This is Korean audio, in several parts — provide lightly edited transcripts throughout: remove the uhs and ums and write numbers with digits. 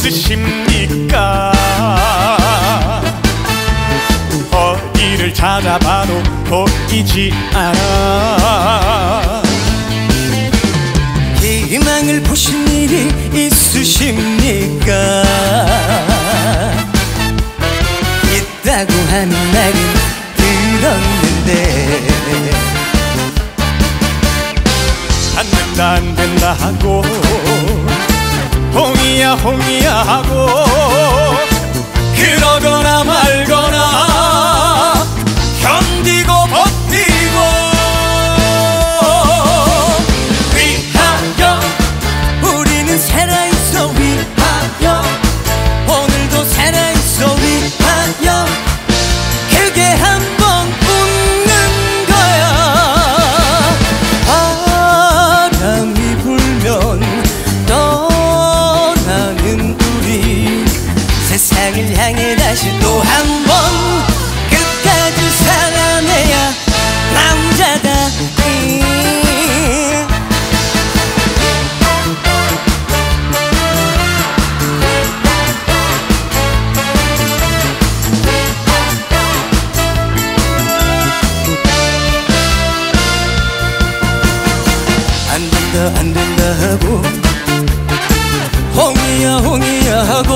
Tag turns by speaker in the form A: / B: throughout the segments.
A: 있으십니까? 어디를 찾아봐도 보이지 않아.
B: 희망을 보신 일이 있으십니까? 있다고 하는 말은 들었는데
A: 안 된다 하고 홍이야 홍이야 하고 그러거나 말거나 견디고 버티고
B: 위하여 우리는 살아있어 위하여 오늘도 살아있어 위하여 크게 한번 웃는 거야. 바람이 불면 떠나는 우리 세상을 향해 다시 또 한 번 끝까지 살아내야 남자다. 안 된다 하고 홍이야 홍이야 하고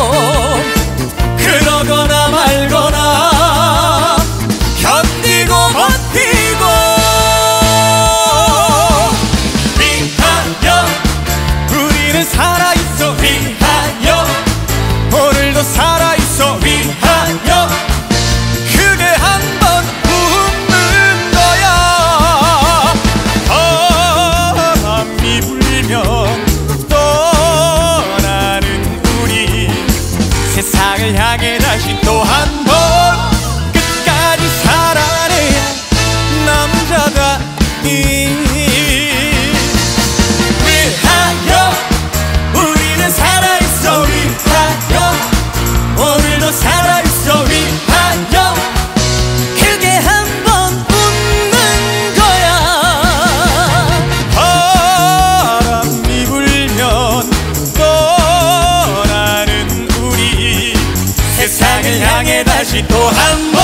A: 그러거나 말거나 견디고 버티고 위하여 우리는 살아있어 위하여 오늘도 살아있어 위하여 크게 한번 웃는 거야. 바람이 불면 떠나는 우리 세상을 향해 다시 또 한 번 끝까지 살아내야 남자다. 위하여 우리는 살아있어 위하여 오늘도 살아있어 위하여
B: 크게 한번 웃는 거야.
A: 바람이 불면 떠나는 우리 세상을 향해 다시 또 한 번